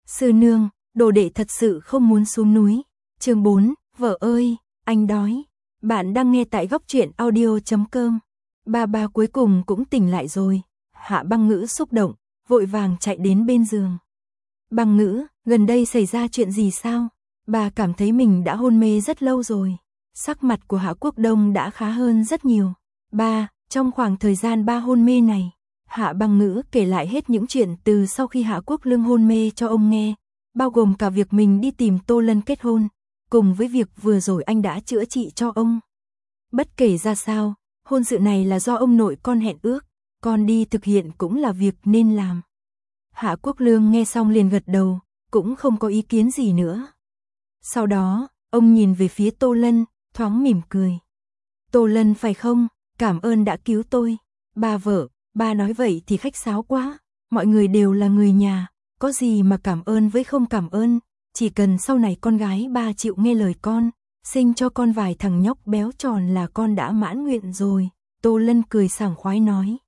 Sư nương, đồ đệ thật sự không muốn xuống núi. Chương 4, vợ ơi, anh đói. Bạn đang nghe tại góc truyện audio.com. Ba cuối cùng cũng tỉnh lại rồi. Hạ Băng Ngữ xúc động, vội vàng chạy đến bên giường. Băng Ngữ, gần đây xảy ra chuyện gì sao? Bà cảm thấy mình đã hôn mê rất lâu rồi. Sắc mặt của Hạ Quốc Đông đã khá hơn rất nhiều. Trong khoảng thời gian ba hôn mê này, Hạ Băng Ngữ kể lại hết những chuyện từ sau khi Hạ Quốc Lương hôn mê cho ông nghe, bao gồm cả việc mình đi tìm Tô Lân kết hôn, cùng với việc vừa rồi anh đã chữa trị cho ông. Bất kể ra sao, hôn sự này là do ông nội con hẹn ước, con đi thực hiện cũng là việc nên làm. Hạ Quốc Lương nghe xong liền gật đầu, cũng không có ý kiến gì nữa. Sau đó, ông nhìn về phía Tô Lân, thoáng mỉm cười. Tô Lân phải không? Cảm ơn đã cứu tôi. Ba vợ, ba nói vậy thì khách sáo quá. Mọi người đều là người nhà, có gì mà cảm ơn với không cảm ơn. Chỉ cần sau này con gái ba chịu nghe lời con, sinh cho con vài thằng nhóc béo tròn là con đã mãn nguyện rồi. Tô Lân cười sảng khoái nói.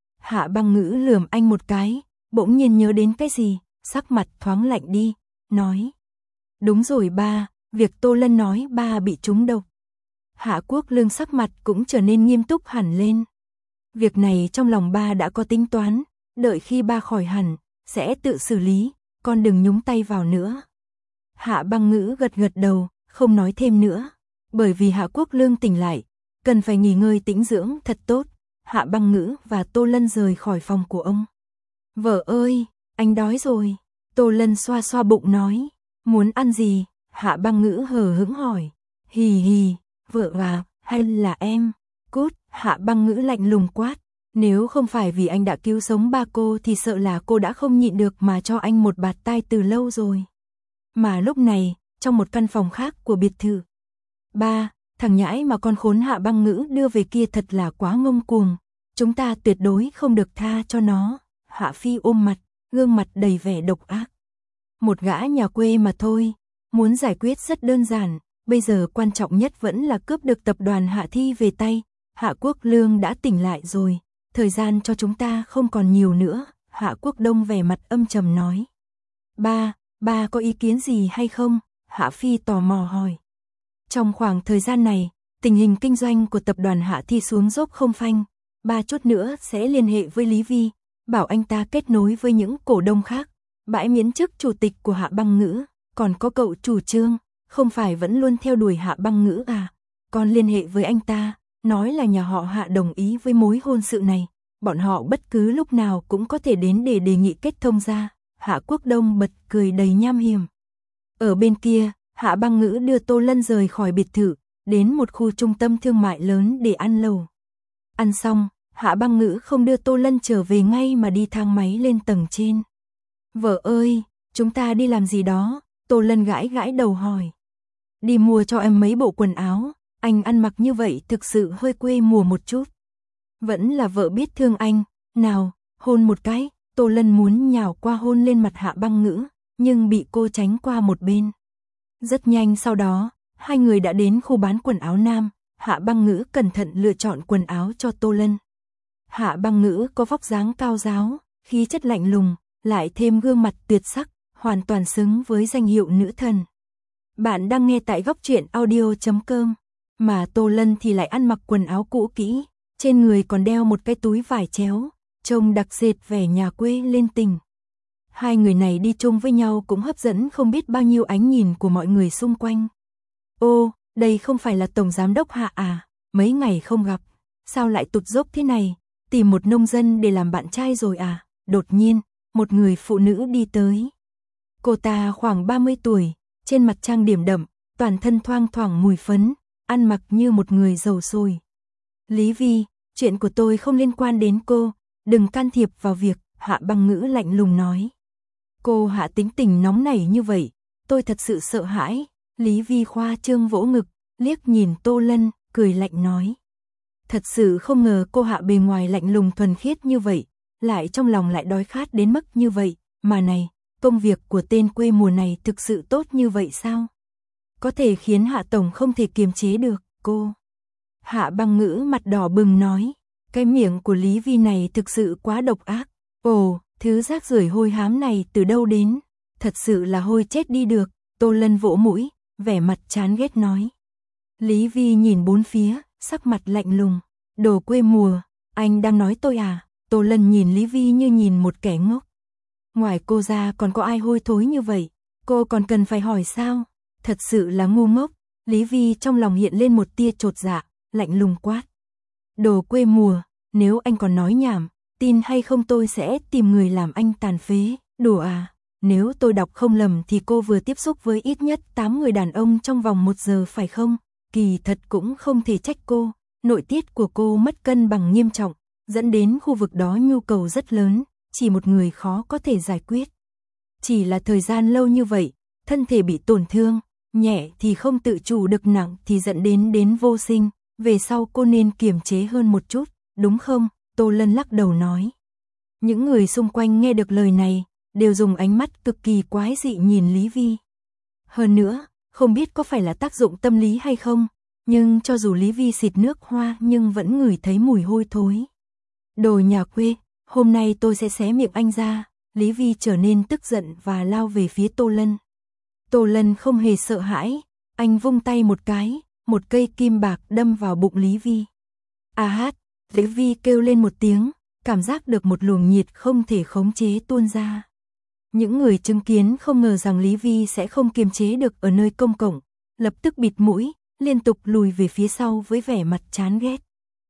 Hạ Băng Ngữ lườm anh một cái, bỗng nhiên nhớ đến cái gì, sắc mặt thoáng lạnh đi, nói. Đúng rồi ba, việc Tô Lân nói ba bị trúng độc. Hạ Quốc Lương sắc mặt cũng trở nên nghiêm túc hẳn lên. Việc này trong lòng ba đã có tính toán, đợi khi ba khỏi hẳn, sẽ tự xử lý, con đừng nhúng tay vào nữa. Hạ Băng Ngữ gật gật đầu, không nói thêm nữa, bởi vì Hạ Quốc Lương tỉnh lại, cần phải nghỉ ngơi tĩnh dưỡng thật tốt. Hạ Băng Ngữ và Tô Lân rời khỏi phòng của ông. Vợ ơi, anh đói rồi. Tô Lân xoa xoa bụng nói, muốn ăn gì? Hạ Băng Ngữ hờ hững hỏi. Hì hì, vợ à, hay là em? Cút, Hạ Băng Ngữ lạnh lùng quát. Nếu không phải vì anh đã cứu sống ba cô thì sợ là cô đã không nhịn được mà cho anh một bạt tai từ lâu rồi. Mà lúc này, trong một căn phòng khác của biệt thự. Ba, thằng nhãi mà con khốn Hạ Băng Ngữ đưa về kia thật là quá ngông cuồng. Chúng ta tuyệt đối không được tha cho nó. Hạ Phi ôm mặt, gương mặt đầy vẻ độc ác. Một gã nhà quê mà thôi, muốn giải quyết rất đơn giản, bây giờ quan trọng nhất vẫn là cướp được tập đoàn Hạ Thi về tay. Hạ Quốc Lương đã tỉnh lại rồi, thời gian cho chúng ta không còn nhiều nữa. Hạ Quốc Đông vẻ mặt âm trầm nói. Ba có ý kiến gì hay không? Hạ Phi tò mò hỏi. Trong khoảng thời gian này, tình hình kinh doanh của tập đoàn Hạ Thi xuống dốc không phanh. Ba chút nữa sẽ liên hệ với Lý Vi, bảo anh ta kết nối với những cổ đông khác, bãi miễn chức chủ tịch của Hạ Băng Ngữ. Còn có cậu chủ Trương, không phải vẫn luôn theo đuổi Hạ Băng Ngữ à? Con liên hệ với anh ta, nói là nhà họ Hạ đồng ý với mối hôn sự này, bọn họ bất cứ lúc nào cũng có thể đến để đề nghị kết thông ra. Hạ Quốc Đông bật cười đầy nham hiểm. Ở bên kia, Hạ Băng Ngữ đưa Tô Lân rời khỏi biệt thự, đến một khu trung tâm thương mại lớn để ăn lẩu. Ăn xong, Hạ Băng Ngữ không đưa Tô Lân trở về ngay mà đi thang máy lên tầng trên. Vợ ơi, chúng ta đi làm gì đó? Tô Lân gãi gãi đầu hỏi. Đi mua cho em mấy bộ quần áo, anh ăn mặc như vậy thực sự hơi quê mùa một chút. Vẫn là vợ biết thương anh, nào, hôn một cái. Tô Lân muốn nhào qua hôn lên mặt Hạ Băng Ngữ, nhưng bị cô tránh qua một bên. Rất nhanh sau đó, hai người đã đến khu bán quần áo nam. Hạ Băng Ngữ cẩn thận lựa chọn quần áo cho Tô Lân. Hạ Băng Ngữ có vóc dáng cao ráo, khí chất lạnh lùng, lại thêm gương mặt tuyệt sắc, hoàn toàn xứng với danh hiệu nữ thần. Bạn đang nghe tại góc truyện audio.com, mà Tô Lân thì lại ăn mặc quần áo cũ kỹ, trên người còn đeo một cái túi vải chéo, trông đặc sệt vẻ nhà quê lên tình. Hai người này đi chung với nhau cũng hấp dẫn không biết bao nhiêu ánh nhìn của mọi người xung quanh. Ô, đây không phải là Tổng Giám đốc Hạ à, mấy ngày không gặp, sao lại tụt dốc thế này, tìm một nông dân để làm bạn trai rồi à? Đột nhiên, một người phụ nữ đi tới. Cô ta khoảng 30 tuổi, trên mặt trang điểm đậm, toàn thân thoang thoảng mùi phấn, ăn mặc như một người giàu sôi. Lý Vi, chuyện của tôi không liên quan đến cô, đừng can thiệp vào việc. Hạ Băng Ngữ lạnh lùng nói. Cô Hạ tính tình nóng nảy như vậy, tôi thật sự sợ hãi. Lý Vi khoa trương vỗ ngực, liếc nhìn Tô Lân, cười lạnh nói. Thật sự không ngờ cô Hạ bề ngoài lạnh lùng thuần khiết như vậy, lại trong lòng lại đói khát đến mức như vậy. Mà này, công việc của tên quê mùa này thực sự tốt như vậy sao? Có thể khiến Hạ Tổng không thể kiềm chế được, cô. Hạ Băng Ngữ mặt đỏ bừng nói. Cái miệng của Lý Vi này thực sự quá độc ác. Ồ, thứ rác rưởi hôi hám này từ đâu đến? thật sự là hôi chết đi được, Tô Lân vỗ mũi, vẻ mặt chán ghét nói. Lý Vi nhìn bốn phía, sắc mặt lạnh lùng, đồ quê mùa, anh đang nói tôi à? Tô Lân nhìn Lý Vi như nhìn một kẻ ngốc. Ngoài cô ra còn có ai hôi thối như vậy, cô còn cần phải hỏi sao? Thật sự là ngu ngốc. Lý Vi trong lòng hiện lên một tia chột dạ, lạnh lùng quát. Đồ quê mùa, nếu anh còn nói nhảm, tin hay không tôi sẽ tìm người làm anh tàn phế. Đùa à? Nếu tôi đọc không lầm thì cô vừa tiếp xúc với ít nhất 8 người đàn ông trong vòng 1 giờ phải không? Kỳ thật cũng không thể trách cô, nội tiết của cô mất cân bằng nghiêm trọng, dẫn đến khu vực đó nhu cầu rất lớn, chỉ một người khó có thể giải quyết. Chỉ là thời gian lâu như vậy, thân thể bị tổn thương, nhẹ thì không tự chủ được, nặng thì dẫn đến vô sinh, về sau cô nên kiềm chế hơn một chút, đúng không? Tô Lân lắc đầu nói. Những người xung quanh nghe được lời này, đều dùng ánh mắt cực kỳ quái dị nhìn Lý Vi. Hơn nữa, không biết có phải là tác dụng tâm lý hay không, nhưng cho dù Lý Vi xịt nước hoa nhưng vẫn ngửi thấy mùi hôi thối. Đồ nhà quê, hôm nay tôi sẽ xé miệng anh ra. Lý Vi trở nên tức giận và lao về phía Tô Lân. Tô Lân không hề sợ hãi, anh vung tay một cái, một cây kim bạc đâm vào bụng Lý Vi. A hát, Lý Vi kêu lên một tiếng, cảm giác được một luồng nhiệt không thể khống chế tuôn ra. Những người chứng kiến không ngờ rằng Lý Vi sẽ không kiềm chế được ở nơi công cộng, lập tức bịt mũi, liên tục lùi về phía sau với vẻ mặt chán ghét.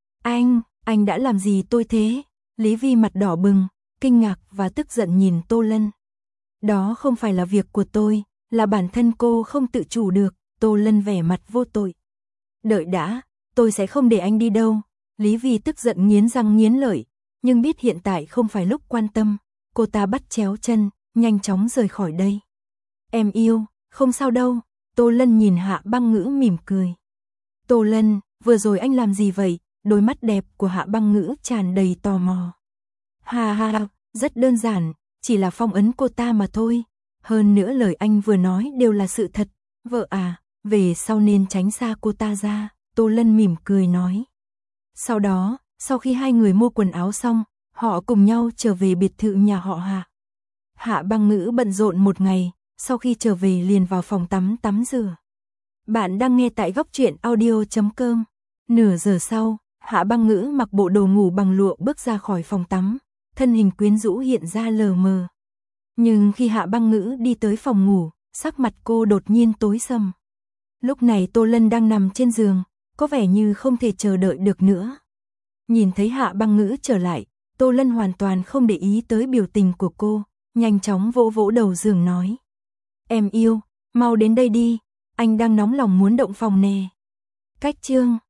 Anh đã làm gì tôi thế? Lý Vi mặt đỏ bừng, kinh ngạc và tức giận nhìn Tô Lân. Đó không phải là việc của tôi, là bản thân cô không tự chủ được. Tô Lân vẻ mặt vô tội. Đợi đã, tôi sẽ không để anh đi đâu. Lý Vi tức giận nghiến răng nghiến lợi, nhưng biết hiện tại không phải lúc quan tâm, cô ta bắt chéo chân, nhanh chóng rời khỏi đây. Em yêu, không sao đâu. Tô Lân nhìn Hạ Băng Ngữ mỉm cười. Tô Lân, vừa rồi anh làm gì vậy? Đôi mắt đẹp của Hạ Băng Ngữ tràn đầy tò mò. Ha ha, rất đơn giản, chỉ là phong ấn cô ta mà thôi. Hơn nữa lời anh vừa nói đều là sự thật. Vợ à, về sau nên tránh xa cô ta ra. Tô Lân mỉm cười nói. Sau đó, sau khi hai người mua quần áo xong, họ cùng nhau trở về biệt thự nhà họ Hạ. Hạ Băng Ngữ bận rộn một ngày, sau khi trở về liền vào phòng tắm rửa. Bạn đang nghe tại góc truyện audio.com. Nửa giờ sau, Hạ Băng Ngữ mặc bộ đồ ngủ bằng lụa bước ra khỏi phòng tắm, thân hình quyến rũ hiện ra lờ mờ. Nhưng khi Hạ Băng Ngữ đi tới phòng ngủ, sắc mặt cô đột nhiên tối sầm. Lúc này Tô Lân đang nằm trên giường, có vẻ như không thể chờ đợi được nữa. Nhìn thấy Hạ Băng Ngữ trở lại, Tô Lân hoàn toàn không để ý tới biểu tình của cô, nhanh chóng vỗ vỗ đầu giường nói. Em yêu, mau đến đây đi, anh đang nóng lòng muốn động phòng nè. Cách chương